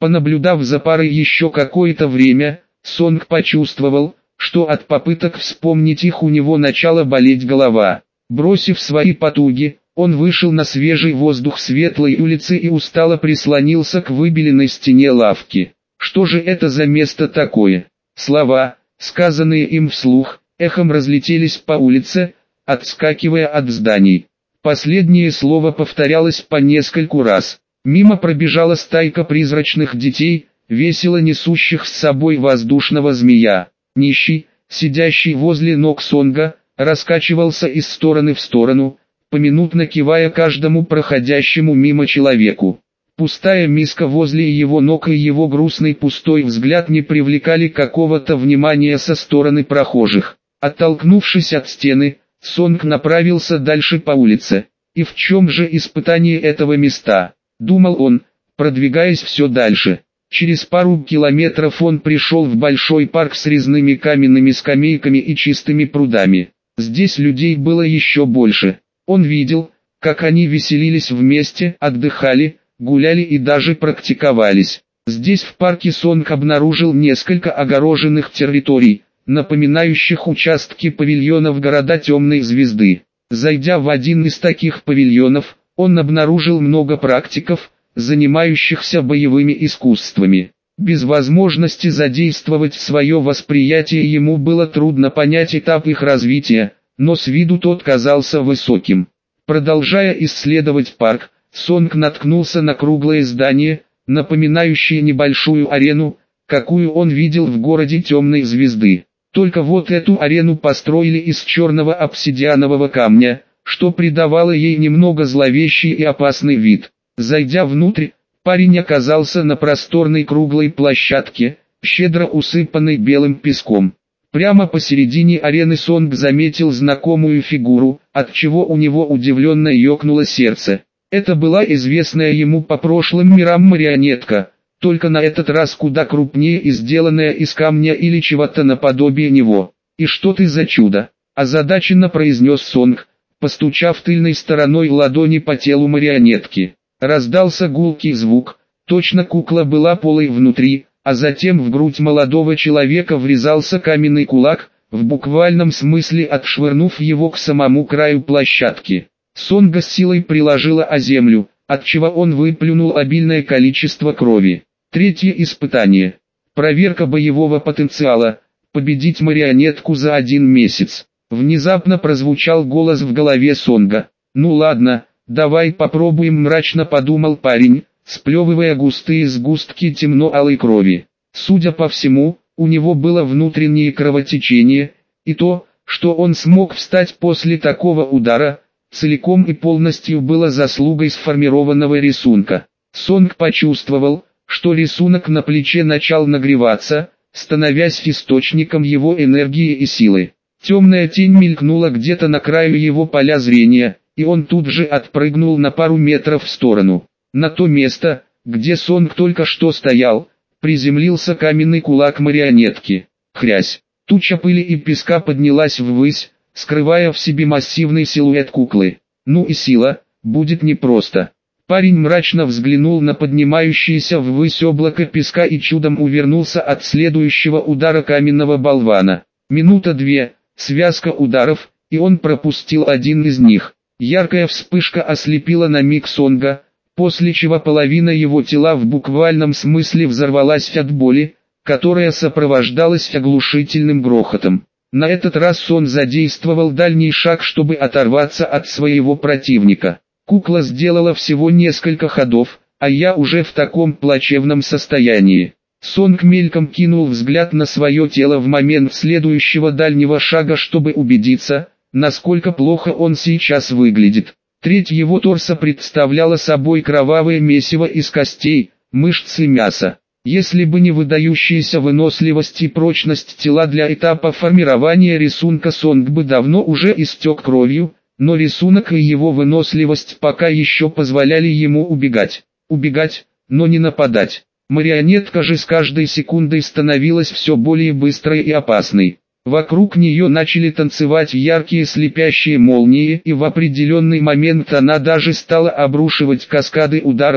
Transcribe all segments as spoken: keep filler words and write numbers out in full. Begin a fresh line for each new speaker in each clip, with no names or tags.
Понаблюдав за парой еще какое-то время, Сонг почувствовал, что от попыток вспомнить их у него начала болеть голова. Бросив свои потуги, он вышел на свежий воздух светлой улицы и устало прислонился к выбеленной стене лавки. Что же это за место такое? Слова, сказанные им вслух, эхом разлетелись по улице, отскакивая от зданий. Последнее слово повторялось по нескольку раз. Мимо пробежала стайка призрачных детей, весело несущих с собой воздушного змея. Нищий, сидящий возле ног Сонга, раскачивался из стороны в сторону, поминутно кивая каждому проходящему мимо человеку. Пустая миска возле его ног и его грустный пустой взгляд не привлекали какого-то внимания со стороны прохожих. Оттолкнувшись от стены, Сонг направился дальше по улице. И в чем же испытание этого места? Думал он, продвигаясь все дальше. Через пару километров он пришел в большой парк с резными каменными скамейками и чистыми прудами. Здесь людей было еще больше. Он видел, как они веселились вместе, отдыхали, гуляли и даже практиковались. Здесь в парке Сонг обнаружил несколько огороженных территорий, напоминающих участки павильонов города Темной Звезды. Зайдя в один из таких павильонов, он обнаружил много практиков, занимающихся боевыми искусствами. Без возможности задействовать свое восприятие ему было трудно понять этап их развития, но с виду тот казался высоким. Продолжая исследовать парк, Сонг наткнулся на круглое здание, напоминающее небольшую арену, какую он видел в городе Темной Звезды. Только вот эту арену построили из черного обсидианового камня, что придавало ей немного зловещий и опасный вид. Зайдя внутрь, парень оказался на просторной круглой площадке, щедро усыпанной белым песком. Прямо посередине арены Сонг заметил знакомую фигуру, отчего у него удивленно ёкнуло сердце. Это была известная ему по прошлым мирам марионетка, только на этот раз куда крупнее и сделанная из камня или чего-то наподобие него. «И что ты за чудо?» – озадаченно произнес Сонг, постучав тыльной стороной ладони по телу марионетки. Раздался гулкий звук, точно кукла была полой внутри, а затем в грудь молодого человека врезался каменный кулак, в буквальном смысле отшвырнув его к самому краю площадки. Сонга с силой приложила о землю, отчего он выплюнул обильное количество крови. Третье испытание. Проверка боевого потенциала. Победить марионетку за один месяц. Внезапно прозвучал голос в голове Сонга. «Ну ладно, давай попробуем», мрачно подумал парень, сплевывая густые сгустки темно-алой крови. Судя по всему, у него было внутреннее кровотечение, и то, что он смог встать после такого удара, целиком и полностью было заслугой сформированного рисунка. Сонг почувствовал, что рисунок на плече начал нагреваться, становясь источником его энергии и силы. Темная тень мелькнула где-то на краю его поля зрения, и он тут же отпрыгнул на пару метров в сторону. На то место, где Сонг только что стоял, приземлился каменный кулак марионетки. Хрясь! Туча пыли и песка поднялась ввысь, скрывая в себе массивный силуэт куклы. Ну и сила, будет непросто. Парень мрачно взглянул на поднимающееся ввысь облако песка и чудом увернулся от следующего удара каменного болвана. Минута-две, связка ударов, и он пропустил один из них. Яркая вспышка ослепила на миг Сонга, после чего половина его тела в буквальном смысле взорвалась от боли, которая сопровождалась оглушительным грохотом. На этот раз он задействовал дальний шаг, чтобы оторваться от своего противника. Кукла сделала всего несколько ходов, а я уже в таком плачевном состоянии. Сонг мельком кинул взгляд на свое тело в момент следующего дальнего шага, чтобы убедиться, насколько плохо он сейчас выглядит. Треть его торса представляла собой кровавое месиво из костей, мышц и мяса. Если бы не выдающаяся выносливость и прочность тела для этапа формирования рисунка, Сонг бы давно уже истек кровью, но рисунок и его выносливость пока еще позволяли ему убегать. Убегать, но не нападать. Марионетка же с каждой секундой становилась все более быстрой и опасной. Вокруг нее начали танцевать яркие слепящие молнии, и в определенный момент она даже стала обрушивать каскады ударов,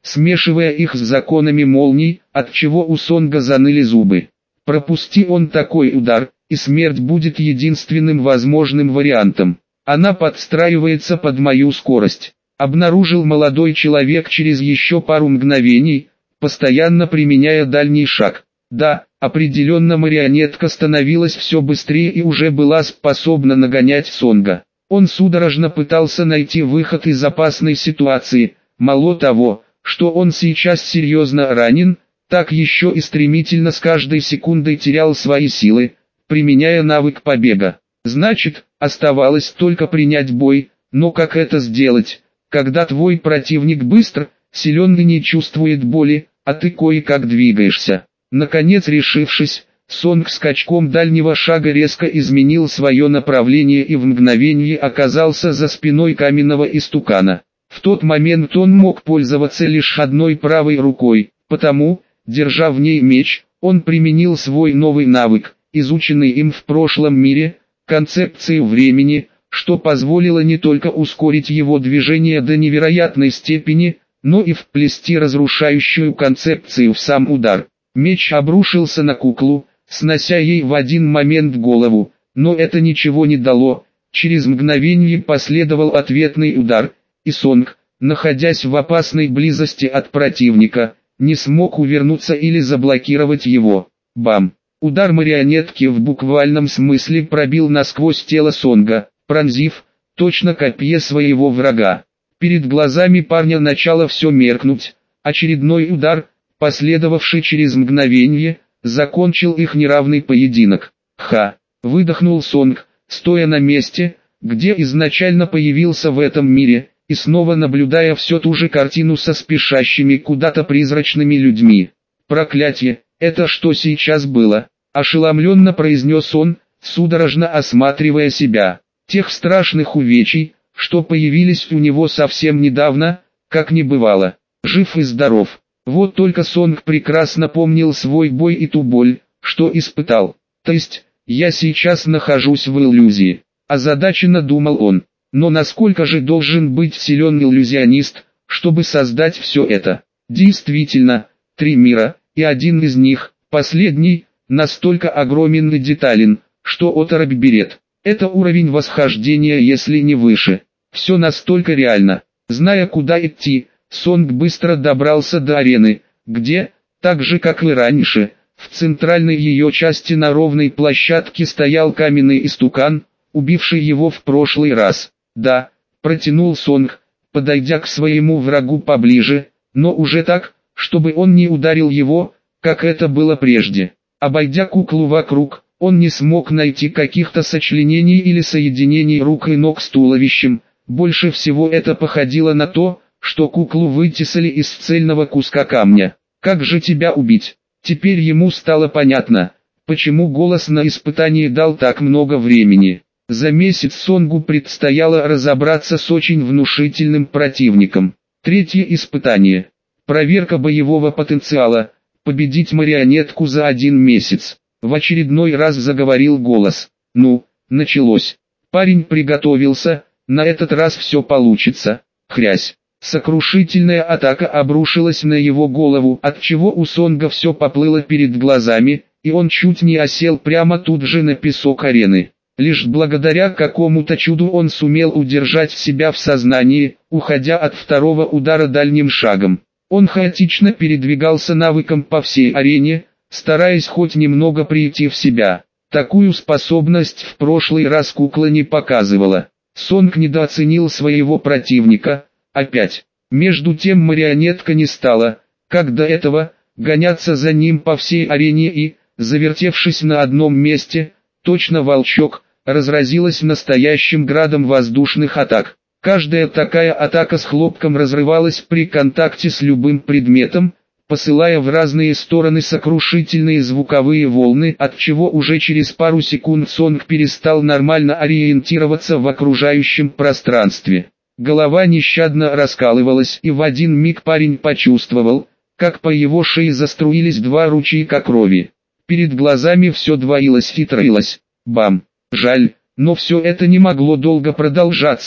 смешивая их с законами молний, отчего у Сонга заныли зубы. Пропусти он такой удар, и смерть будет единственным возможным вариантом. Она подстраивается под мою скорость. Обнаружил молодой человек через еще пару мгновений, постоянно применяя дальний шаг. Да, определенно марионетка становилась все быстрее и уже была способна нагонять Сонга. Он судорожно пытался найти выход из опасной ситуации, мало того, что он сейчас серьезно ранен, так еще и стремительно с каждой секундой терял свои силы, применяя навык побега. Значит, оставалось только принять бой, но как это сделать, когда твой противник быстр, силен и не чувствует боли, а ты кое-как двигаешься? Наконец решившись, Сонг скачком дальнего шага резко изменил свое направление и в мгновение оказался за спиной каменного истукана. В тот момент он мог пользоваться лишь одной правой рукой, потому, держа в ней меч, он применил свой новый навык, изученный им в прошлом мире, концепцию времени, что позволило не только ускорить его движение до невероятной степени, но и вплести разрушающую концепцию в сам удар. Меч обрушился на куклу, снося ей в один момент голову, но это ничего не дало. Через мгновение последовал ответный удар, и Сонг, находясь в опасной близости от противника, не смог увернуться или заблокировать его. Бам! Удар марионетки в буквальном смысле пробил насквозь тело Сонга, пронзив, точно копье своего врага. Перед глазами парня начало все меркнуть. Очередной удар, последовавший через мгновение, закончил их неравный поединок. Ха! Выдохнул Сонг, стоя на месте, где изначально появился в этом мире, и снова наблюдая всю ту же картину со спешащими куда-то призрачными людьми. Проклятье, это что сейчас было? Ошеломленно произнес он, судорожно осматривая себя. Тех страшных увечий, что появились у него совсем недавно, как не бывало. Жив и здоров. Вот только Сонг прекрасно помнил свой бой и ту боль, что испытал. То есть, я сейчас нахожусь в иллюзии. Озадаченно думал он. Но насколько же должен быть силен иллюзионист, чтобы создать все это? Действительно, три мира, и один из них, последний, настолько огромен и детален, что оторопь берет. Это уровень восхождения, если не выше. Все настолько реально. Зная, куда идти, Сонг быстро добрался до арены, где, так же как и раньше, в центральной ее части на ровной площадке стоял каменный истукан, убивший его в прошлый раз. Да, протянул Сонг, подойдя к своему врагу поближе, но уже так, чтобы он не ударил его, как это было прежде. Обойдя куклу вокруг, он не смог найти каких-то сочленений или соединений рук и ног с туловищем. Больше всего это походило на то, что куклу вытесали из цельного куска камня. «Как же тебя убить?» Теперь ему стало понятно, почему голос на испытании дал так много времени. За месяц Сонгу предстояло разобраться с очень внушительным противником. Третье испытание. Проверка боевого потенциала. Победить марионетку за один месяц. В очередной раз заговорил голос. Ну, началось. Парень приготовился, на этот раз все получится. Хрясь. Сокрушительная атака обрушилась на его голову, отчего у Сонга все поплыло перед глазами, и он чуть не осел прямо тут же на песок арены. Лишь благодаря какому-то чуду он сумел удержать себя в сознании, уходя от второго удара дальним шагом. Он хаотично передвигался навыком по всей арене, стараясь хоть немного прийти в себя. Такую способность в прошлый раз кукла не показывала. Сонг недооценил своего противника. Опять. Между тем марионетка не стала, как до этого, гоняться за ним по всей арене и, завертевшись на одном месте, точно волчок, разразилась настоящим градом воздушных атак. Каждая такая атака с хлопком разрывалась при контакте с любым предметом, посылая в разные стороны сокрушительные звуковые волны, отчего уже через пару секунд Сонг перестал нормально ориентироваться в окружающем пространстве. Голова нещадно раскалывалась, и в один миг парень почувствовал, как по его шее заструились два ручейка крови. Перед глазами все двоилось и троилось. Бам! Жаль, но все это не могло долго продолжаться,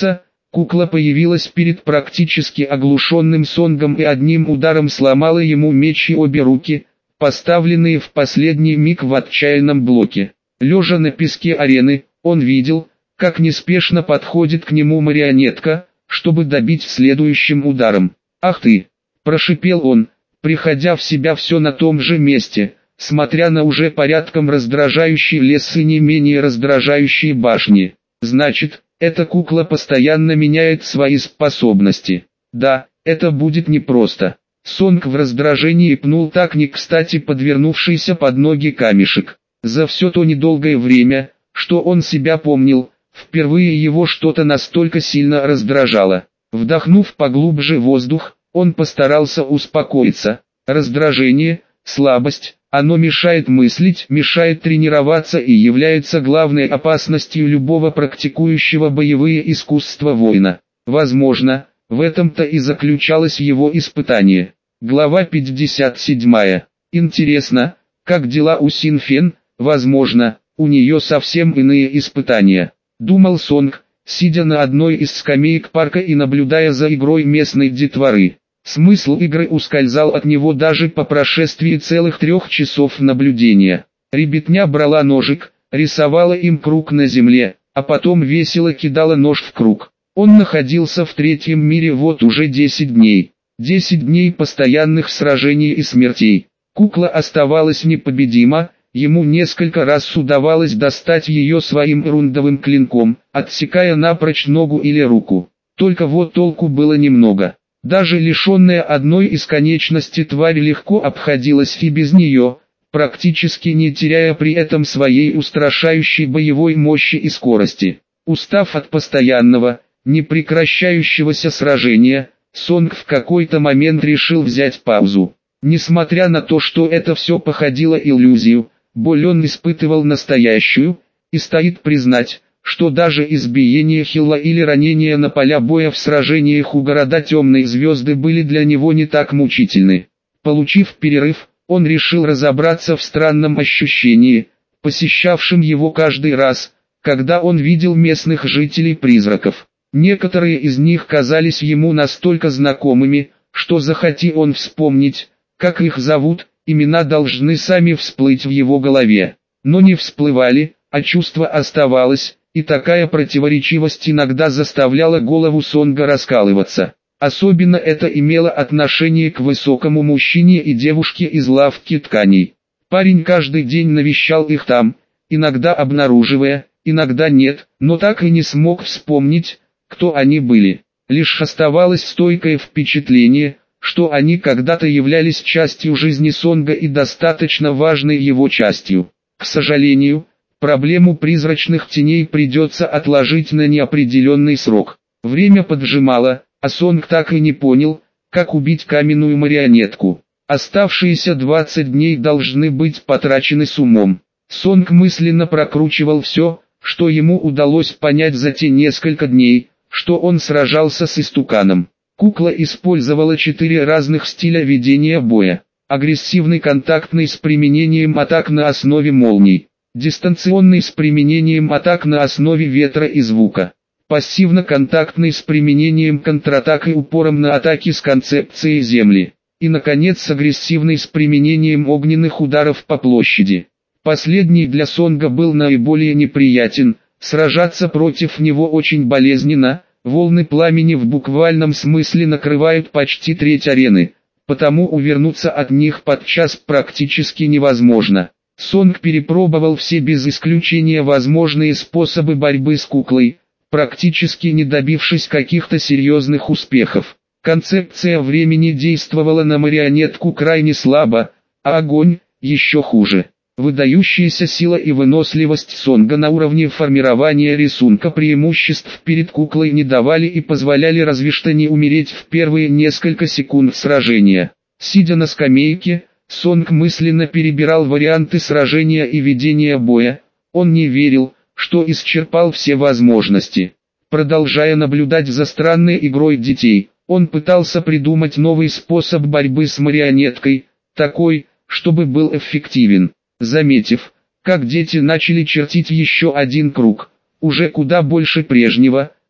Кукла появилась перед практически оглушенным Сонгом и одним ударом сломала ему меч и обе руки, поставленные в последний миг в отчаянном блоке. Лежа на песке арены, он видел, как неспешно подходит к нему марионетка, чтобы добить следующим ударом. «Ах ты!» – прошипел он, приходя в себя все на том же месте, смотря на уже порядком раздражающий лес и не менее раздражающие башни. «Значит, эта кукла постоянно меняет свои способности. Да, это будет непросто». Сонг в раздражении пнул так не кстати подвернувшийся под ноги камешек. За все то недолгое время, что он себя помнил, впервые его что-то настолько сильно раздражало. Вдохнув поглубже воздух, он постарался успокоиться. Раздражение, слабость, оно мешает мыслить, мешает тренироваться и является главной опасностью любого практикующего боевые искусства воина. Возможно, в этом-то и заключалось его испытание. Глава пятьдесят семь. Интересно, как дела у Син Фен? Возможно, у нее совсем иные испытания. Думал Сонг, сидя на одной из скамеек парка и наблюдая за игрой местной детворы. Смысл игры ускользал от него даже по прошествии целых трех часов наблюдения. Ребятня брала ножик, рисовала им круг на земле, а потом весело кидала нож в круг. Он находился в третьем мире вот уже десять дней. десять дней постоянных сражений и смертей. Кукла оставалась непобедима, ему несколько раз удавалось достать ее своим эрундовым клинком, отсекая напрочь ногу или руку. Только вот толку было немного. Даже лишенная одной из конечностей тварь легко обходилась и без нее, практически не теряя при этом своей устрашающей боевой мощи и скорости. Устав от постоянного, непрекращающегося сражения, Сонг в какой-то момент решил взять паузу. Несмотря на то, что это все походило иллюзию, боль он испытывал настоящую, и стоит признать, что даже избиение Хилла или ранения на поля боя в сражениях у города Темной Звезды были для него не так мучительны. Получив перерыв, он решил разобраться в странном ощущении, посещавшем его каждый раз, когда он видел местных жителей-призраков. Некоторые из них казались ему настолько знакомыми, что захоти он вспомнить, как их зовут, имена должны сами всплыть в его голове. Но не всплывали, а чувство оставалось, и такая противоречивость иногда заставляла голову Сонга раскалываться. Особенно это имело отношение к высокому мужчине и девушке из лавки тканей. Парень каждый день навещал их там, иногда обнаруживая, иногда нет, но так и не смог вспомнить, кто они были. Лишь оставалось стойкое впечатление, что они когда-то являлись частью жизни Сонга и достаточно важной его частью. К сожалению, проблему призрачных теней придется отложить на неопределенный срок. Время поджимало, а Сонг так и не понял, как убить каменную марионетку. Оставшиеся двадцать дней должны быть потрачены с умом. Сонг мысленно прокручивал все, что ему удалось понять за те несколько дней, что он сражался с истуканом. Кукла использовала четыре разных стиля ведения боя. Агрессивный контактный с применением атак на основе молний. Дистанционный с применением атак на основе ветра и звука. Пассивно-контактный с применением контратак и упором на атаки с концепцией земли. И наконец агрессивный с применением огненных ударов по площади. Последний для Сонга был наиболее неприятен, сражаться против него очень болезненно, волны пламени в буквальном смысле накрывают почти треть арены, потому увернуться от них подчас практически невозможно. Сонг перепробовал все без исключения возможные способы борьбы с куклой, практически не добившись каких-то серьезных успехов. Концепция времени действовала на марионетку крайне слабо, а огонь – еще хуже. Выдающаяся сила и выносливость Сонга на уровне формирования рисунка преимуществ перед куклой не давали и позволяли разве что не умереть в первые несколько секунд сражения. Сидя на скамейке, Сонг мысленно перебирал варианты сражения и ведения боя. Он не верил, что исчерпал все возможности. Продолжая наблюдать за странной игрой детей, он пытался придумать новый способ борьбы с марионеткой, такой, чтобы был эффективен. Заметив, как дети начали чертить еще один круг, уже куда больше прежнего,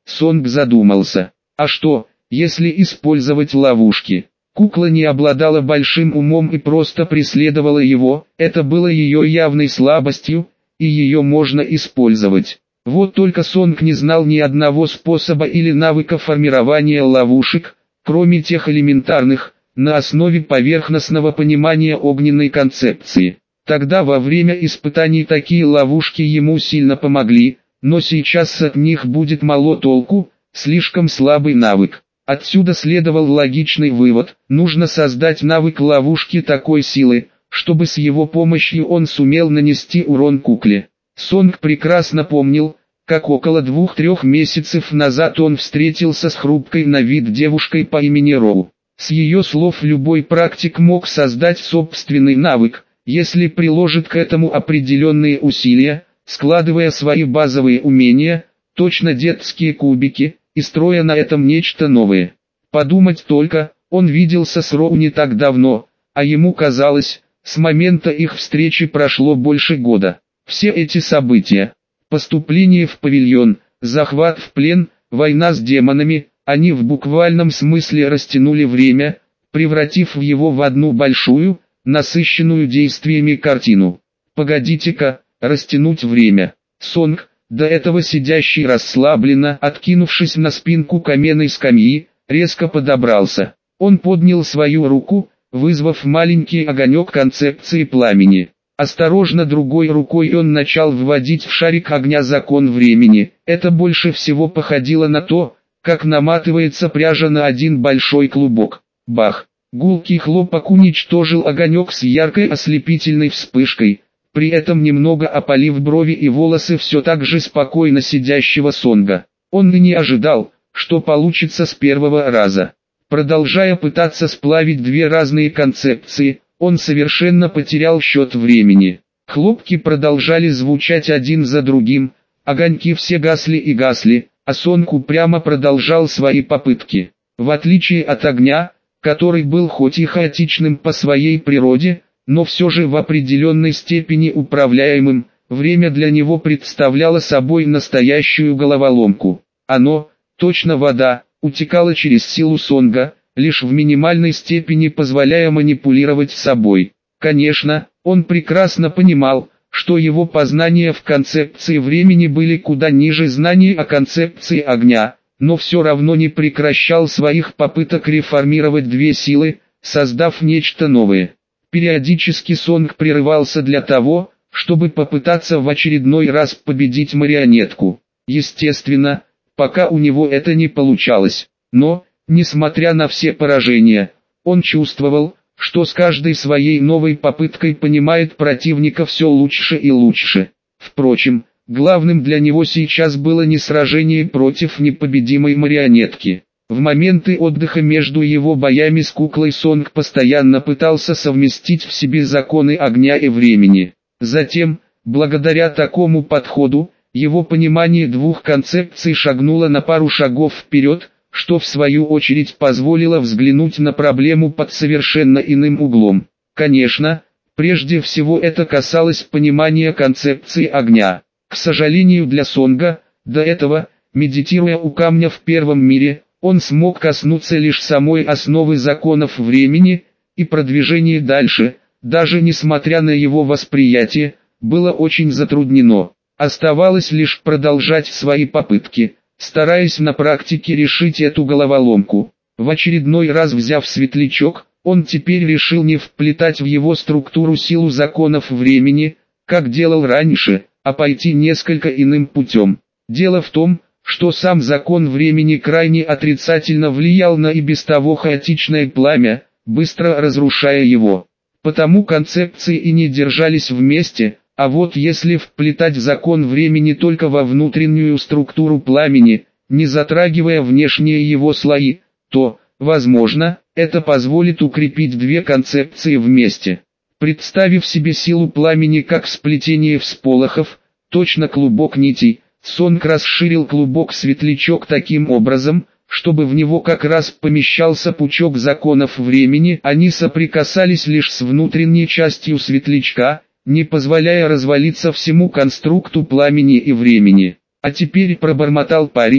Сонг задумался. А что, если использовать ловушки? Кукла не обладала большим умом и просто преследовала его, это было ее явной слабостью, и ее можно использовать. Вот только Сонг не знал ни одного способа или навыка формирования ловушек, кроме тех элементарных, на основе поверхностного понимания огненной концепции. Тогда во время испытаний такие ловушки ему сильно помогли, но сейчас от них будет мало толку, слишком слабый навык. Отсюда следовал логичный вывод: нужно создать навык ловушки такой силы, чтобы с его помощью он сумел нанести урон кукле. Сонг прекрасно помнил, как около двух-трех месяцев назад он встретился с хрупкой на вид девушкой по имени Роу. С ее слов любой практик мог создать собственный навык, если приложит к этому определенные усилия, складывая свои базовые умения, точно детские кубики, и строя на этом нечто новое. Подумать только, он виделся с Роу не так давно, а ему казалось, с момента их встречи прошло больше года. Все эти события, поступление в павильон, захват в плен, война с демонами, они в буквальном смысле растянули время, превратив его в одну большую, насыщенную действиями картину. Погодите-ка, растянуть время. Сонг, до этого сидящий расслабленно, откинувшись на спинку каменной скамьи, резко подобрался. Он поднял свою руку, вызвав маленький огонек концепции пламени. Осторожно другой рукой он начал вводить в шарик огня закон времени. Это больше всего походило на то, как наматывается пряжа на один большой клубок. Бах! Гулкий хлопок уничтожил огонек с яркой ослепительной вспышкой, при этом немного опалив брови и волосы все так же спокойно сидящего Сонга. Он и не ожидал, что получится с первого раза. Продолжая пытаться сплавить две разные концепции, он совершенно потерял счет времени. Хлопки продолжали звучать один за другим, огоньки все гасли и гасли, а Сонг упрямо продолжал свои попытки. В отличие от огня, который был хоть и хаотичным по своей природе, но все же в определенной степени управляемым, время для него представляло собой настоящую головоломку. Оно, точно вода, утекало через силу Сонга, лишь в минимальной степени позволяя манипулировать собой. Конечно, он прекрасно понимал, что его познания в концепции времени были куда ниже знаний о концепции огня, но все равно не прекращал своих попыток реформировать две силы, создав нечто новое. Периодически Сонг прерывался для того, чтобы попытаться в очередной раз победить марионетку. Естественно, пока у него это не получалось, но, несмотря на все поражения, он чувствовал, что с каждой своей новой попыткой понимает противника все лучше и лучше. Впрочем, главным для него сейчас было не сражение против непобедимой марионетки. В моменты отдыха между его боями с куклой Сонг постоянно пытался совместить в себе законы огня и времени. Затем, благодаря такому подходу, его понимание двух концепций шагнуло на пару шагов вперед, что в свою очередь позволило взглянуть на проблему под совершенно иным углом. Конечно, прежде всего это касалось понимания концепции огня. К сожалению для Сонга, до этого, медитируя у камня в первом мире, он смог коснуться лишь самой основы законов времени, и продвижение дальше, даже несмотря на его восприятие, было очень затруднено. Оставалось лишь продолжать свои попытки, стараясь на практике решить эту головоломку. В очередной раз взяв светлячок, он теперь решил не вплетать в его структуру силу законов времени, как делал раньше, а пойти несколько иным путем. Дело в том, что сам закон времени крайне отрицательно влиял на и без того хаотичное пламя, быстро разрушая его. Потому концепции и не держались вместе, а вот если вплетать закон времени только во внутреннюю структуру пламени, не затрагивая внешние его слои, то, возможно, это позволит укрепить две концепции вместе. Представив себе силу пламени как сплетение всполохов, точно клубок нитей, Сонг расширил клубок-светлячок таким образом, чтобы в него как раз помещался пучок законов времени, они соприкасались лишь с внутренней частью светлячка, не позволяя развалиться всему конструкту пламени и времени. А теперь пробормотал парень,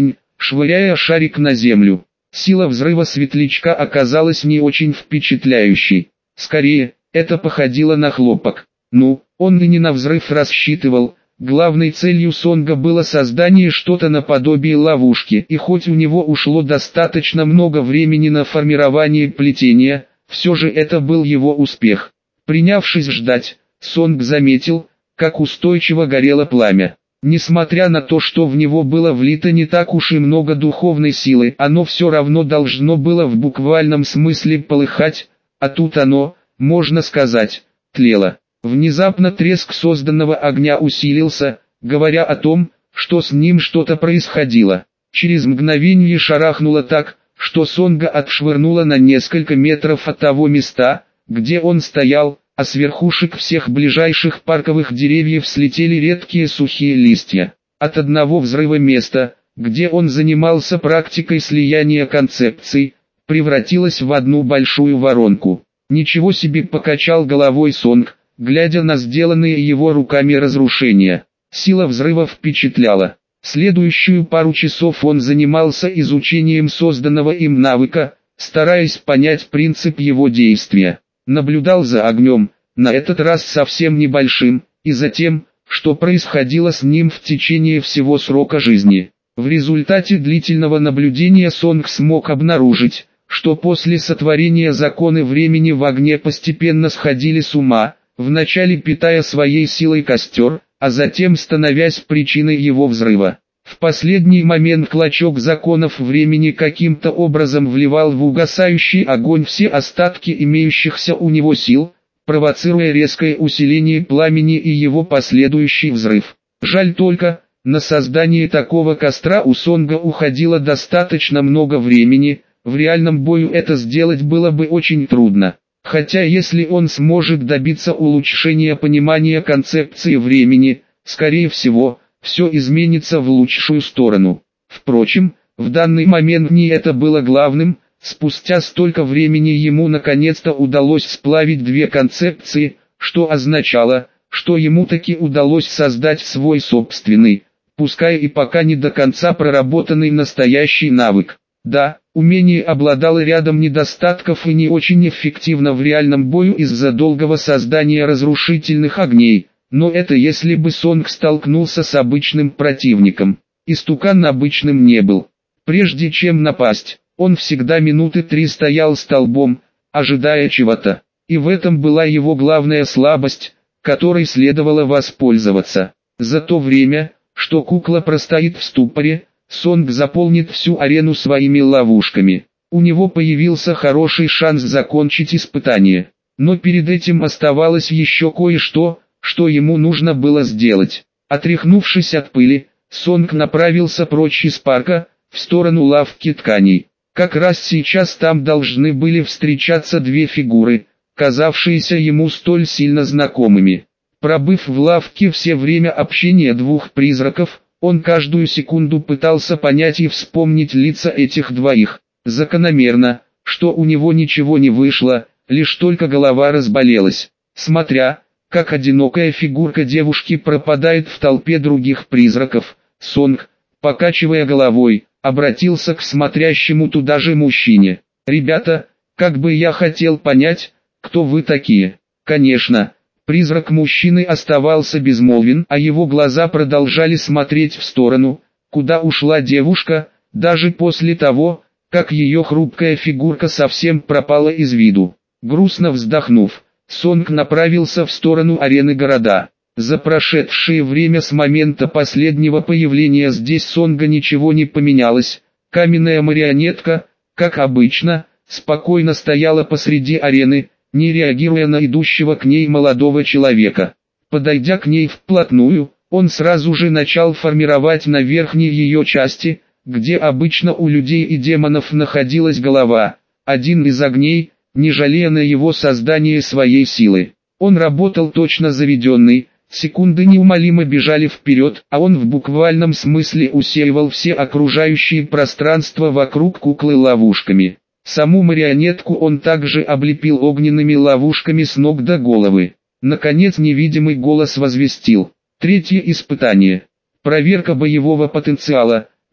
швыряя шарик на землю. Сила взрыва светлячка оказалась не очень впечатляющей. Скорее, это походило на хлопок. Ну, он и не на взрыв рассчитывал. Главной целью Сонга было создание что-то наподобие ловушки, и хоть у него ушло достаточно много времени на формирование плетения, все же это был его успех. Принявшись ждать, Сонг заметил, как устойчиво горело пламя. Несмотря на то, что в него было влито не так уж и много духовной силы, оно все равно должно было в буквальном смысле полыхать, а тут оно, можно сказать, тлело. Внезапно треск созданного огня усилился, говоря о том, что с ним что-то происходило. Через мгновение шарахнуло так, что Сонга отшвырнуло на несколько метров от того места, где он стоял, а с верхушек всех ближайших парковых деревьев слетели редкие сухие листья. От одного взрыва места, где он занимался практикой слияния концепций, превратилось в одну большую воронку. Ничего себе, покачал головой Сонг, глядя на сделанные его руками разрушения. Сила взрыва впечатляла. Следующую пару часов он занимался изучением созданного им навыка, стараясь понять принцип его действия. Наблюдал за огнем, на этот раз совсем небольшим, и за тем, что происходило с ним в течение всего срока жизни. В результате длительного наблюдения Сонг смог обнаружить, что после сотворения законы времени в огне постепенно сходили с ума, вначале питая своей силой костер, а затем становясь причиной его взрыва. В последний момент клочок законов времени каким-то образом вливал в угасающий огонь все остатки имеющихся у него сил, провоцируя резкое усиление пламени и его последующий взрыв. Жаль только, на создание такого костра у Сонга уходило достаточно много времени, в реальном бою это сделать было бы очень трудно. Хотя если он сможет добиться улучшения понимания концепции времени, скорее всего, все изменится в лучшую сторону. Впрочем, в данный момент не это было главным, спустя столько времени ему наконец-то удалось сплавить две концепции, что означало, что ему таки удалось создать свой собственный, пускай и пока не до конца проработанный настоящий навык. Да, умение обладало рядом недостатков и не очень эффективно в реальном бою из-за долгого создания разрушительных огней, но это если бы Сонг столкнулся с обычным противником. Истукан обычным не был. Прежде чем напасть, он всегда минуты три стоял столбом, ожидая чего-то. И в этом была его главная слабость, которой следовало воспользоваться. За то время, что кукла простоит в ступоре, Сонг заполнит всю арену своими ловушками. У него появился хороший шанс закончить испытание. Но перед этим оставалось еще кое-что, что ему нужно было сделать. Отряхнувшись от пыли, Сонг направился прочь из парка, в сторону лавки тканей. Как раз сейчас там должны были встречаться две фигуры, казавшиеся ему столь сильно знакомыми. Пробыв в лавке все время общения двух призраков, он каждую секунду пытался понять и вспомнить лица этих двоих. Закономерно, что у него ничего не вышло, лишь только голова разболелась. Смотря, как одинокая фигурка девушки пропадает в толпе других призраков, Сонг, покачивая головой, обратился к смотрящему туда же мужчине. «Ребята, как бы я хотел понять, кто вы такие?» Конечно, призрак мужчины оставался безмолвен, а его глаза продолжали смотреть в сторону, куда ушла девушка, даже после того, как ее хрупкая фигурка совсем пропала из виду. Грустно вздохнув, Сонг направился в сторону арены города. За прошедшее время с момента последнего появления здесь Сонга ничего не поменялось. Каменная марионетка, как обычно, спокойно стояла посреди арены, не реагируя на идущего к ней молодого человека. Подойдя к ней вплотную, он сразу же начал формировать на верхней ее части, где обычно у людей и демонов находилась голова, один из огней, не жалея на его создание своей силы. Он работал точно заведенный, секунды неумолимо бежали вперед, а он в буквальном смысле усеивал все окружающие пространства вокруг куклы ловушками. Саму марионетку он также облепил огненными ловушками с ног до головы. Наконец невидимый голос возвестил: третье испытание. Проверка боевого потенциала.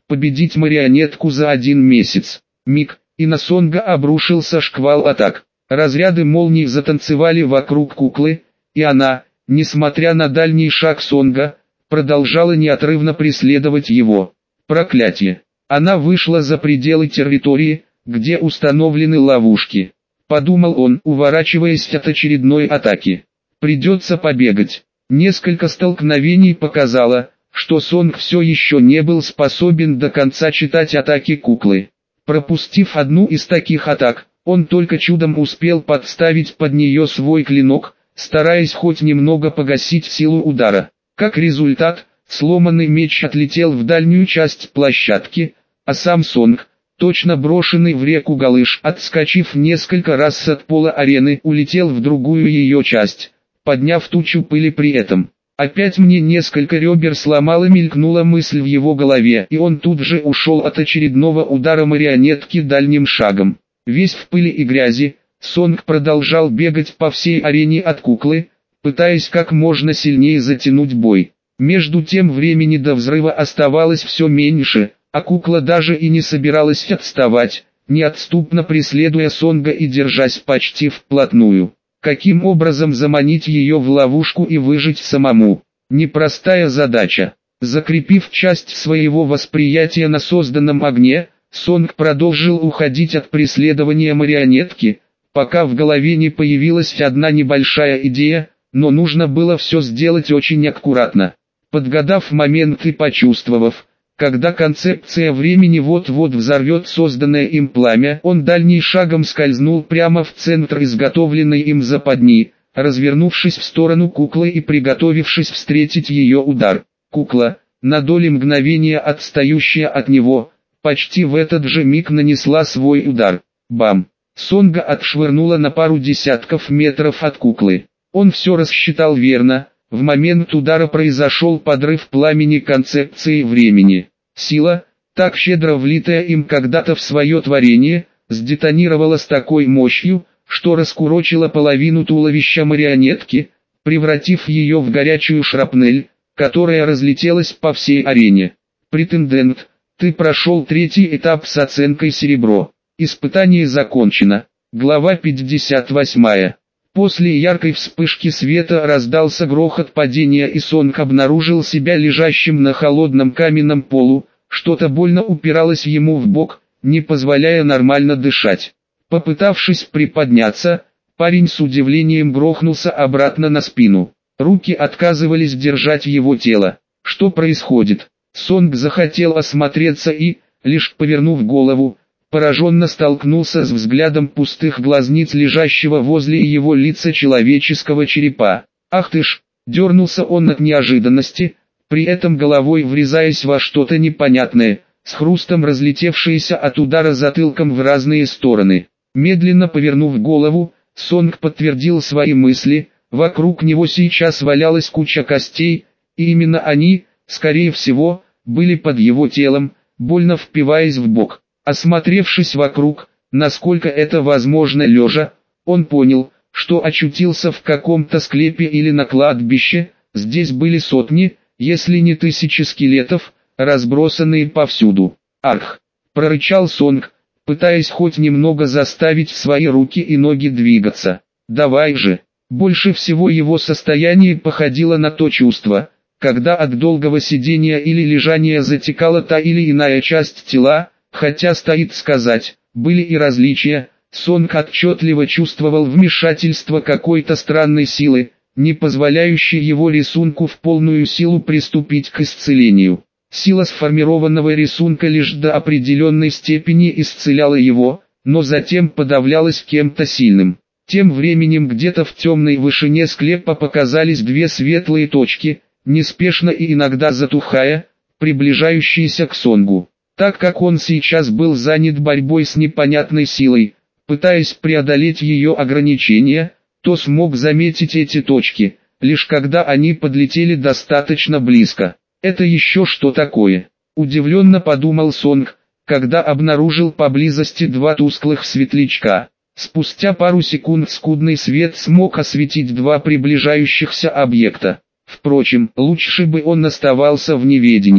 победить марионетку за один месяц. Миг, и на Сонга обрушился шквал атак. Разряды молний затанцевали вокруг куклы, и она, несмотря на дальний шаг Сонга, продолжала неотрывно преследовать его. Проклятие! Она вышла за пределы территории, где установлены ловушки. Подумал он, уворачиваясь от очередной атаки. Придется побегать. Несколько столкновений показало, что Сонг все еще не был способен до конца читать атаки куклы. Пропустив одну из таких атак, он только чудом успел подставить под нее свой клинок, стараясь хоть немного погасить силу удара. Как результат, сломанный меч отлетел в дальнюю часть площадки, а сам Сонг, точно брошенный в реку Галыш, отскочив несколько раз от пола арены, улетел в другую ее часть, подняв тучу пыли при этом. Опять мне несколько ребер сломало, мелькнула мысль в его голове, и он тут же ушел от очередного удара марионетки дальним шагом. Весь в пыли и грязи, Сонг продолжал бегать по всей арене от куклы, пытаясь как можно сильнее затянуть бой. Между тем времени до взрыва оставалось все меньше, а кукла даже и не собиралась отставать, неотступно преследуя Сонга и держась почти вплотную. Каким образом заманить ее в ловушку и выжить самому? Непростая задача. Закрепив часть своего восприятия на созданном огне, Сонг продолжил уходить от преследования марионетки, пока в голове не появилась одна небольшая идея, но нужно было все сделать очень аккуратно. Подгадав момент и почувствовав, когда концепция времени вот-вот взорвет созданное им пламя, он дальним шагом скользнул прямо в центр изготовленной им западни, развернувшись в сторону куклы и приготовившись встретить ее удар. Кукла, на доли мгновения отстающая от него, почти в этот же миг нанесла свой удар. Бам! Сонга отшвырнула на пару десятков метров от куклы. Он все рассчитал верно. В момент удара произошел подрыв пламени концепции времени. Сила, так щедро влитая им когда-то в свое творение, сдетонировала с такой мощью, что раскурочила половину туловища марионетки, превратив ее в горячую шрапнель, которая разлетелась по всей арене. Претендент, ты прошел третий этап с оценкой серебро. Испытание закончено. Глава пятьдесят восемь. После яркой вспышки света раздался грохот падения, и Сонг обнаружил себя лежащим на холодном каменном полу, что-то больно упиралось ему в бок, не позволяя нормально дышать. Попытавшись приподняться, парень с удивлением грохнулся обратно на спину. Руки отказывались держать его тело. Что происходит? Сонг захотел осмотреться и, лишь повернув голову, пораженно столкнулся с взглядом пустых глазниц лежащего возле его лица человеческого черепа. «Ах ты ж!» — дернулся он от неожиданности, при этом головой врезаясь во что-то непонятное, с хрустом разлетевшееся от удара затылком в разные стороны. Медленно повернув голову, Сонг подтвердил свои мысли, вокруг него сейчас валялась куча костей, и именно они, скорее всего, были под его телом, больно впиваясь в бок. Осмотревшись вокруг, насколько это возможно лежа, он понял, что очутился в каком-то склепе или на кладбище. Здесь были сотни, если не тысячи скелетов, разбросанные повсюду. «Арх!» — прорычал Сонг, пытаясь хоть немного заставить свои руки и ноги двигаться. «Давай же!» Больше всего его состояние походило на то чувство, когда от долгого сидения или лежания затекала та или иная часть тела. Хотя стоит сказать, были и различия, Сонг отчетливо чувствовал вмешательство какой-то странной силы, не позволяющей его рисунку в полную силу приступить к исцелению. Сила сформированного рисунка лишь до определенной степени исцеляла его, но затем подавлялась кем-то сильным. Тем временем где-то в темной вышине склепа показались две светлые точки, неспешно и иногда затухая, приближающиеся к Сонгу. Так как он сейчас был занят борьбой с непонятной силой, пытаясь преодолеть ее ограничения, то смог заметить эти точки, лишь когда они подлетели достаточно близко. «Это еще что такое?» – удивленно подумал Сонг, когда обнаружил поблизости два тусклых светлячка. Спустя пару секунд скудный свет смог осветить два приближающихся объекта. Впрочем, лучше бы он оставался в неведении.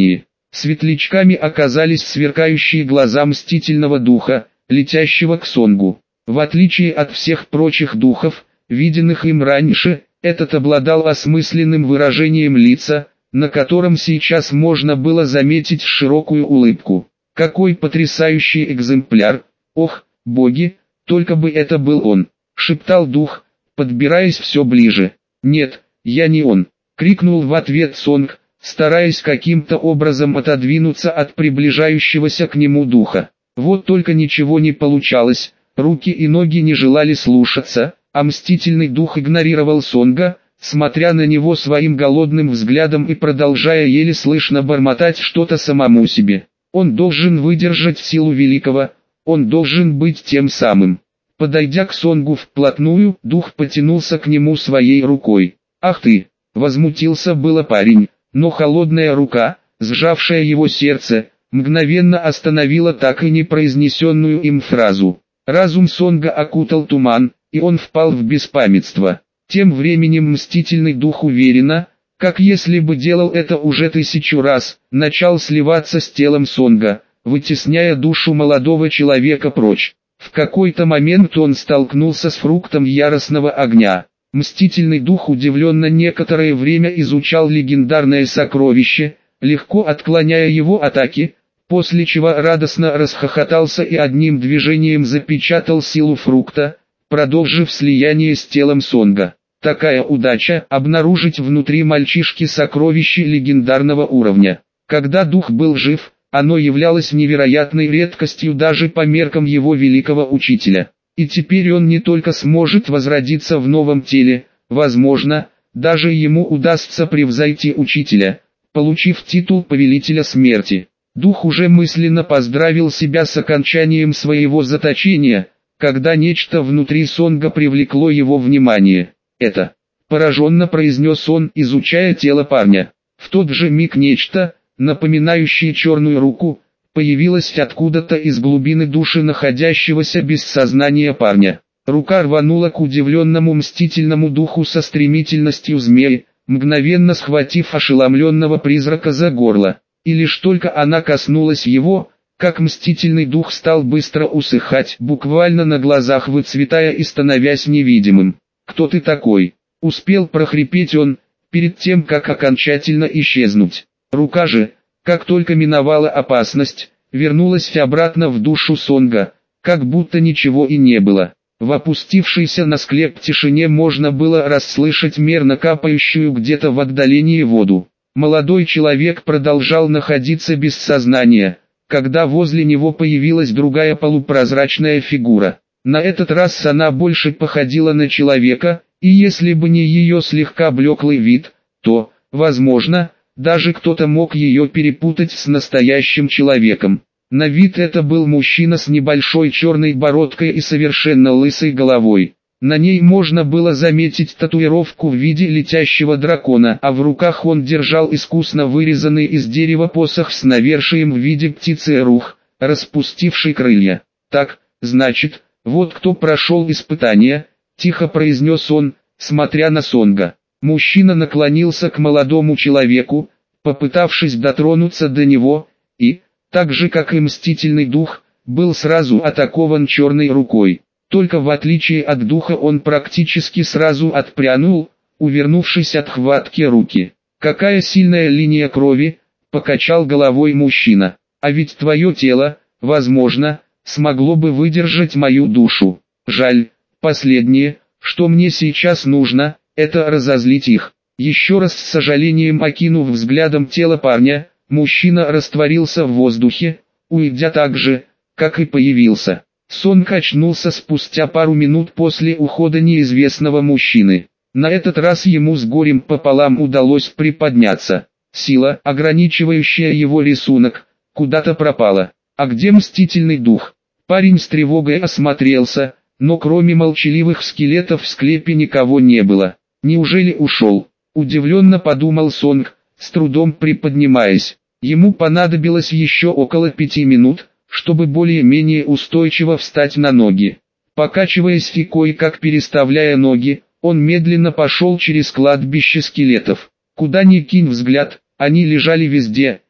Светлячками оказались сверкающие глаза мстительного духа, летящего к Сонгу. В отличие от всех прочих духов, виденных им раньше, этот обладал осмысленным выражением лица, на котором сейчас можно было заметить широкую улыбку. «Какой потрясающий экземпляр! Ох, боги, только бы это был он!» — шептал дух, подбираясь все ближе. «Нет, я не он!» — крикнул в ответ Сонг, стараясь каким-то образом отодвинуться от приближающегося к нему духа. Вот только ничего не получалось, руки и ноги не желали слушаться, а мстительный дух игнорировал Сонга, смотря на него своим голодным взглядом и продолжая еле слышно бормотать что-то самому себе. Он должен выдержать силу великого, он должен быть тем самым. Подойдя к Сонгу вплотную, дух потянулся к нему своей рукой. «Ах ты!» — возмутился было парень, но холодная рука, сжавшая его сердце, мгновенно остановила так и не произнесенную им фразу. Разум Сонга окутал туман, и он впал в беспамятство. Тем временем мстительный дух уверенно, как если бы делал это уже тысячу раз, начал сливаться с телом Сонга, вытесняя душу молодого человека прочь. В какой-то момент он столкнулся с фруктом яростного огня. Мстительный дух удивленно некоторое время изучал легендарное сокровище, легко отклоняя его атаки, после чего радостно расхохотался и одним движением запечатал силу фрукта, продолжив слияние с телом Сонга. Такая удача — обнаружить внутри мальчишки сокровище легендарного уровня. Когда дух был жив, оно являлось невероятной редкостью даже по меркам его великого учителя. И теперь он не только сможет возродиться в новом теле, возможно, даже ему удастся превзойти учителя, получив титул повелителя смерти. Дух уже мысленно поздравил себя с окончанием своего заточения, когда нечто внутри Сонга привлекло его внимание. «Это», — пораженно произнес он, изучая тело парня. В тот же миг нечто, напоминающее черную руку, появилось откуда-то из глубины души находящегося без сознания парня. Рука рванула к удивленному мстительному духу со стремительностью змеи, мгновенно схватив ошеломленного призрака за горло. И лишь только она коснулась его, как мстительный дух стал быстро усыхать, буквально на глазах выцветая и становясь невидимым. «Кто ты такой?» — успел прохрипеть он, перед тем как окончательно исчезнуть. Рука же, как только миновала опасность, вернулась обратно в душу Сонга, как будто ничего и не было. В опустившейся на склеп тишине можно было расслышать мерно капающую где-то в отдалении воду. Молодой человек продолжал находиться без сознания, когда возле него появилась другая полупрозрачная фигура. На этот раз она больше походила на человека, и если бы не ее слегка блеклый вид, то, возможно, даже кто-то мог ее перепутать с настоящим человеком. На вид это был мужчина с небольшой черной бородкой и совершенно лысой головой. На ней можно было заметить татуировку в виде летящего дракона, а в руках он держал искусно вырезанный из дерева посох с навершием в виде птицы рух, распустивший крылья. «Так, значит, вот кто прошел испытание», — тихо произнес он, смотря на Сонга. Мужчина наклонился к молодому человеку, попытавшись дотронуться до него, и, так же как и мстительный дух, был сразу атакован черной рукой. Только в отличие от духа он практически сразу отпрянул, увернувшись от хватки руки. «Какая сильная линия крови», — покачал головой мужчина. «А ведь твое тело, возможно, смогло бы выдержать мою душу. Жаль, последнее, что мне сейчас нужно, это разозлить их». Еще раз с сожалением окинув взглядом тело парня, мужчина растворился в воздухе, уйдя так же, как и появился. Сонг очнулся спустя пару минут после ухода неизвестного мужчины. На этот раз ему с горем пополам удалось приподняться. Сила, ограничивающая его рисунок, куда-то пропала. А где мстительный дух? Парень с тревогой осмотрелся, но кроме молчаливых скелетов в склепе никого не было. Неужели ушел? Удивленно подумал Сонг, с трудом приподнимаясь. Ему понадобилось еще около пяти минут, чтобы более-менее устойчиво встать на ноги. Покачиваясь и кое-как переставляя ноги, он медленно пошел через кладбище скелетов. Куда ни кинь взгляд, они лежали везде,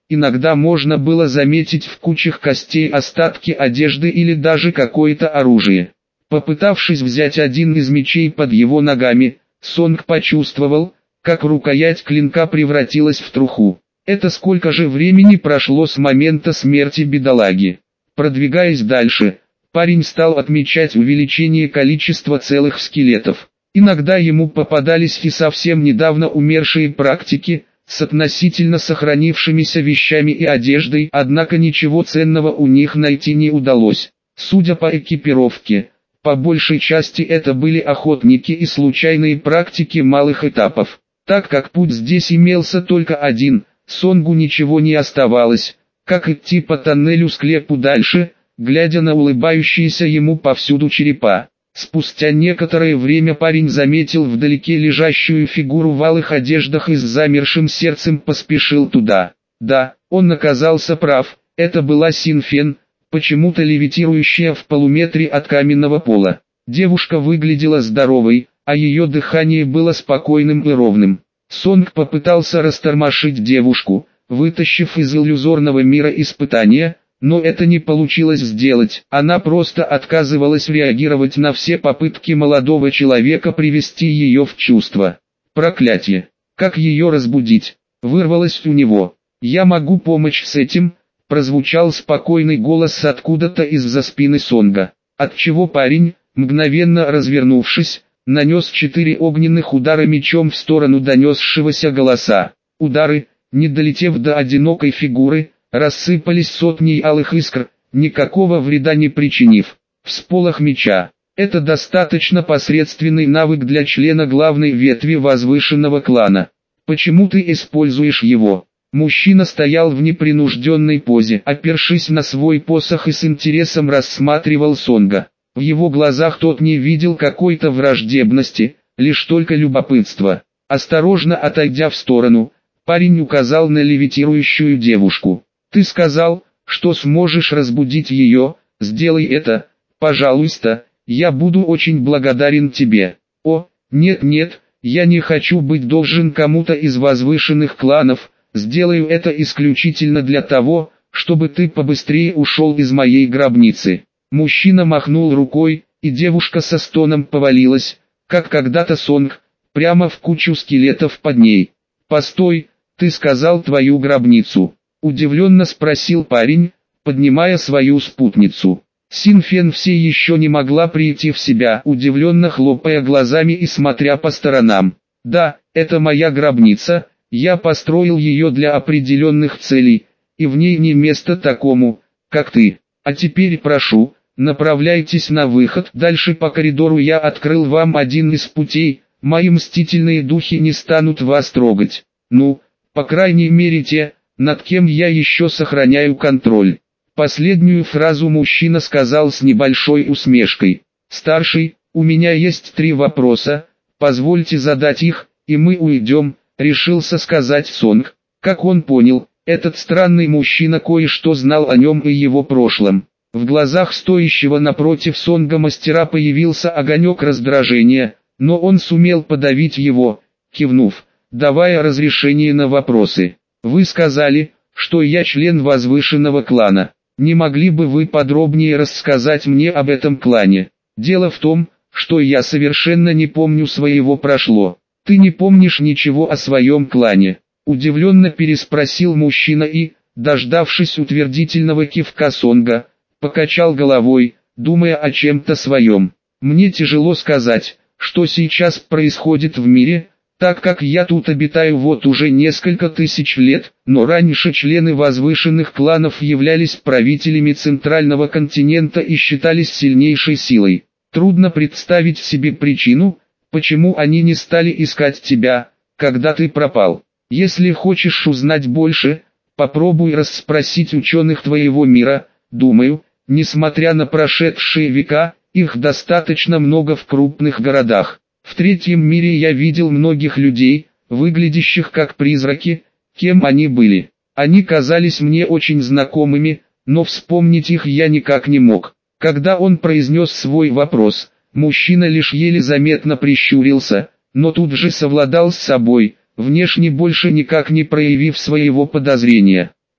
Иногда можно было заметить в кучах костей остатки одежды или даже какое-то оружие. Попытавшись взять один из мечей под его ногами, Сонг почувствовал, как рукоять клинка превратилась в труху. Это сколько же времени прошло с момента смерти бедолаги? Продвигаясь дальше, парень стал отмечать увеличение количества целых скелетов. Иногда ему попадались и совсем недавно умершие практики, с относительно сохранившимися вещами и одеждой, однако ничего ценного у них найти не удалось. Судя по экипировке, по большей части это были охотники и случайные практики малых этапов. Так как путь здесь имелся только один, Сонгу ничего не оставалось, как идти по тоннелю склепу дальше, глядя на улыбающиеся ему повсюду черепа. Спустя некоторое время парень заметил вдалеке лежащую фигуру в алых одеждах и с замершим сердцем поспешил туда. Да, он оказался прав, это была Синфен, почему-то левитирующая в полуметре от каменного пола. Девушка выглядела здоровой, а ее дыхание было спокойным и ровным. Сонг попытался растормошить девушку, вытащив из иллюзорного мира испытания, но это не получилось сделать. Она просто отказывалась реагировать на все попытки молодого человека привести ее в чувство. Проклятие! Как ее разбудить? Вырвалось у него. «Я могу помочь с этим», прозвучал спокойный голос откуда-то из-за спины Сонга. Отчего парень, мгновенно развернувшись, нанес четыре огненных удара мечом в сторону донесшегося голоса. Удары, не долетев до одинокой фигуры, рассыпались сотней алых искр, никакого вреда не причинив. Всполох меча. Это достаточно посредственный навык для члена главной ветви возвышенного клана. Почему ты используешь его? Мужчина стоял в непринужденной позе, опершись на свой посох и с интересом рассматривал Сонга. В его глазах тот не видел какой-то враждебности, лишь только любопытство. Осторожно отойдя в сторону, парень указал на левитирующую девушку. «Ты сказал, что сможешь разбудить ее, сделай это, пожалуйста, я буду очень благодарен тебе». «О, нет-нет, я не хочу быть должен кому-то из возвышенных кланов, сделаю это исключительно для того, чтобы ты побыстрее ушел из моей гробницы». Мужчина махнул рукой, и девушка со стоном повалилась, как когда-то Сонг, прямо в кучу скелетов под ней. «Постой, ты сказал твою гробницу?» — удивленно спросил парень, поднимая свою спутницу. Синфен все еще не могла прийти в себя, удивленно хлопая глазами и смотря по сторонам. «Да, это моя гробница, я построил ее для определенных целей, и в ней не место такому, как ты. А теперь прошу, направляйтесь на выход. Дальше по коридору я открыл вам один из путей, мои мстительные духи не станут вас трогать. Ну, по крайней мере те, над кем я еще сохраняю контроль». Последнюю фразу мужчина сказал с небольшой усмешкой. «Старший, у меня есть три вопроса, позвольте задать их, и мы уйдем», решился сказать Сонг. Как он понял, этот странный мужчина кое-что знал о нем и его прошлом. В глазах стоящего напротив Сонга мастера появился огонек раздражения, но он сумел подавить его, кивнув, давая разрешение на вопросы. «Вы сказали, что я член возвышенного клана. Не могли бы вы подробнее рассказать мне об этом клане? Дело в том, что я совершенно не помню своего прошлого». «Ты не помнишь ничего о своем клане?» — удивленно переспросил мужчина и, дождавшись утвердительного кивка Сонга, покачал головой, думая о чем-то своем. «Мне тяжело сказать, что сейчас происходит в мире, так как я тут обитаю вот уже несколько тысяч лет, но раньше члены возвышенных кланов являлись правителями центрального континента и считались сильнейшей силой. Трудно представить себе причину, почему они не стали искать тебя, когда ты пропал. Если хочешь узнать больше, попробуй расспросить ученых твоего мира. Думаю, несмотря на прошедшие века, их достаточно много в крупных городах. В третьем мире я видел многих людей, выглядящих как призраки, кем они были. Они казались мне очень знакомыми, но вспомнить их я никак не мог». Когда он произнес свой вопрос, мужчина лишь еле заметно прищурился, но тут же совладал с собой, внешне больше никак не проявив своего подозрения.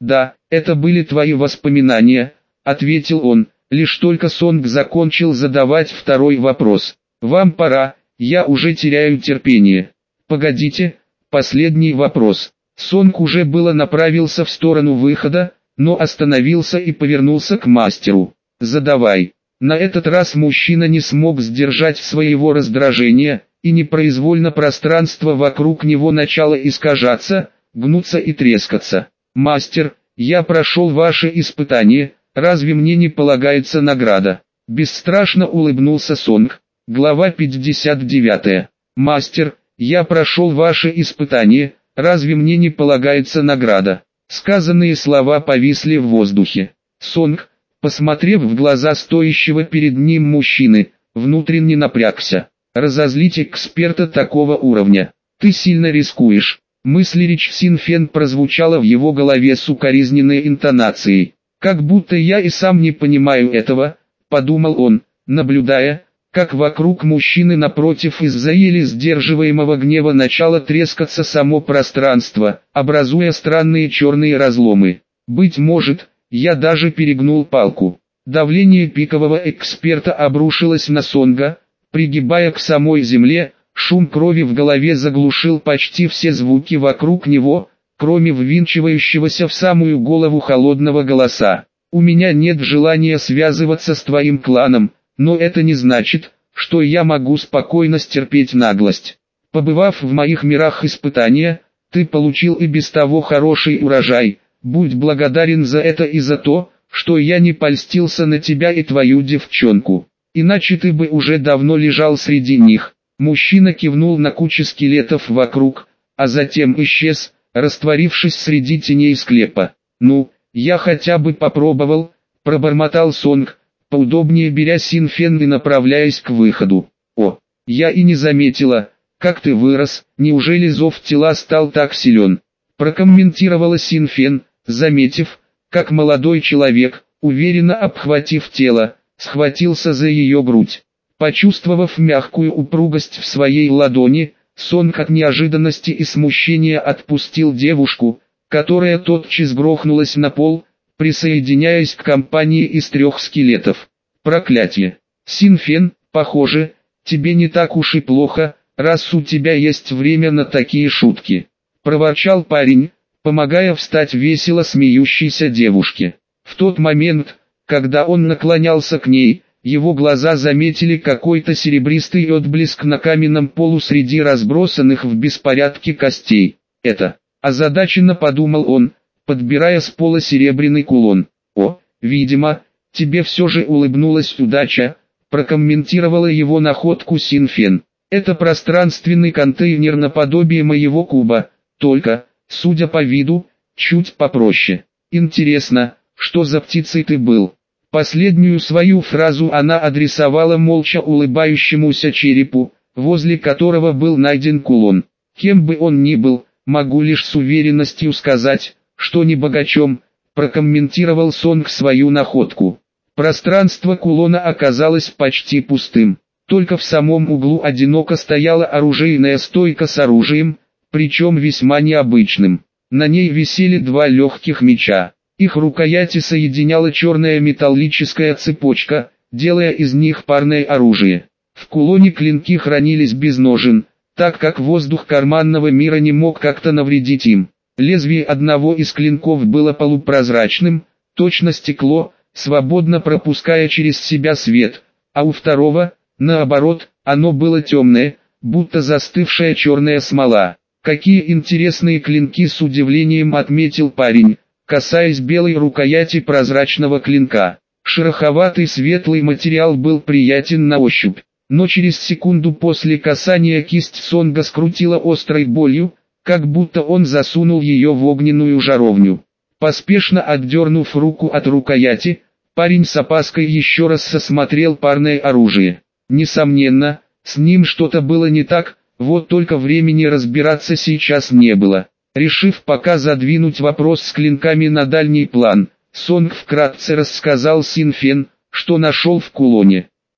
«Да, это были твои воспоминания», — ответил он, лишь только Сонг закончил задавать второй вопрос. «Вам пора, я уже теряю терпение». «Погодите, последний вопрос». Сонг уже было направился в сторону выхода, но остановился и повернулся к мастеру. «Задавай». На этот раз мужчина не смог сдержать своего раздражения, и непроизвольно пространство вокруг него начало искажаться, гнуться и трескаться. «Мастер, я прошел ваше испытание, разве мне не полагается награда?» Бесстрашно улыбнулся Сонг. Глава пятьдесят девять. «Мастер, я прошел ваше испытание, разве мне не полагается награда?» Сказанные слова повисли в воздухе. Сонг, посмотрев в глаза стоящего перед ним мужчины, внутренне напрягся. Разозлить эксперта такого уровня. «Ты сильно рискуешь». Мысль речь Син Фен прозвучала в его голове с укоризненной интонацией. «Как будто я и сам не понимаю этого», — подумал он, наблюдая, как вокруг мужчины напротив из-за еле сдерживаемого гнева начало трескаться само пространство, образуя странные черные разломы. «Быть может, я даже перегнул палку». Давление пикового эксперта обрушилось на Сонга, пригибая к самой земле. Шум крови в голове заглушил почти все звуки вокруг него, кроме ввинчивающегося в самую голову холодного голоса. «У меня нет желания связываться с твоим кланом, но это не значит, что я могу спокойно стерпеть наглость. Побывав в моих мирах испытания, ты получил и без того хороший урожай, будь благодарен за это и за то, что я не польстился на тебя и твою девчонку. Иначе ты бы уже давно лежал среди них». Мужчина кивнул на кучу скелетов вокруг, а затем исчез, растворившись среди теней склепа. «Ну, я хотя бы попробовал», — пробормотал Сонг, поудобнее беря Син Фен и направляясь к выходу. «О, я и не заметила, как ты вырос, неужели зов тела стал так силен?» — прокомментировала Син Фен, заметив, как молодой человек, уверенно обхватив тело, схватился за ее грудь. Почувствовав мягкую упругость в своей ладони, Сонг от неожиданности и смущения отпустил девушку, которая тотчас грохнулась на пол, присоединяясь к компании из трех скелетов. «Проклятие! Син Фен, похоже, тебе не так уж и плохо, раз у тебя есть время на такие шутки», — проворчал парень, помогая встать весело смеющейся девушке. В тот момент, когда он наклонялся к ней, его глаза заметили какой-то серебристый отблеск на каменном полу среди разбросанных в беспорядке костей. «Это...» — озадаченно подумал он, подбирая с пола серебряный кулон. «О, видимо, тебе все же улыбнулась удача», — прокомментировала его находку Син Фен. «Это пространственный контейнер наподобие моего куба, только, судя по виду, чуть попроще. Интересно, что за птицей ты был?» Последнюю свою фразу она адресовала молча улыбающемуся черепу, возле которого был найден кулон. «Кем бы он ни был, могу лишь с уверенностью сказать, что не богачом», — прокомментировал Сонг свою находку. Пространство кулона оказалось почти пустым. Только в самом углу одиноко стояла оружейная стойка с оружием, причем весьма необычным. На ней висели два легких меча. Их рукояти соединяла черная металлическая цепочка, делая из них парное оружие. В кулоне клинки хранились без ножен, так как воздух карманного мира не мог как-то навредить им. Лезвие одного из клинков было полупрозрачным, точно стекло, свободно пропуская через себя свет, а у второго, наоборот, оно было темное, будто застывшая черная смола. «Какие интересные клинки!» — с удивлением отметил парень, касаясь белой рукояти прозрачного клинка. Шероховатый светлый материал был приятен на ощупь, но через секунду после касания кисть Сонга скрутила острой болью, как будто он засунул ее в огненную жаровню. Поспешно отдернув руку от рукояти, парень с опаской еще раз осмотрел парное оружие. Несомненно, с ним что-то было не так, вот только времени разбираться сейчас не было. Решив пока задвинуть вопрос с клинками на дальний план, Сонг вкратце рассказал Син Фен, что нашел в кулоне.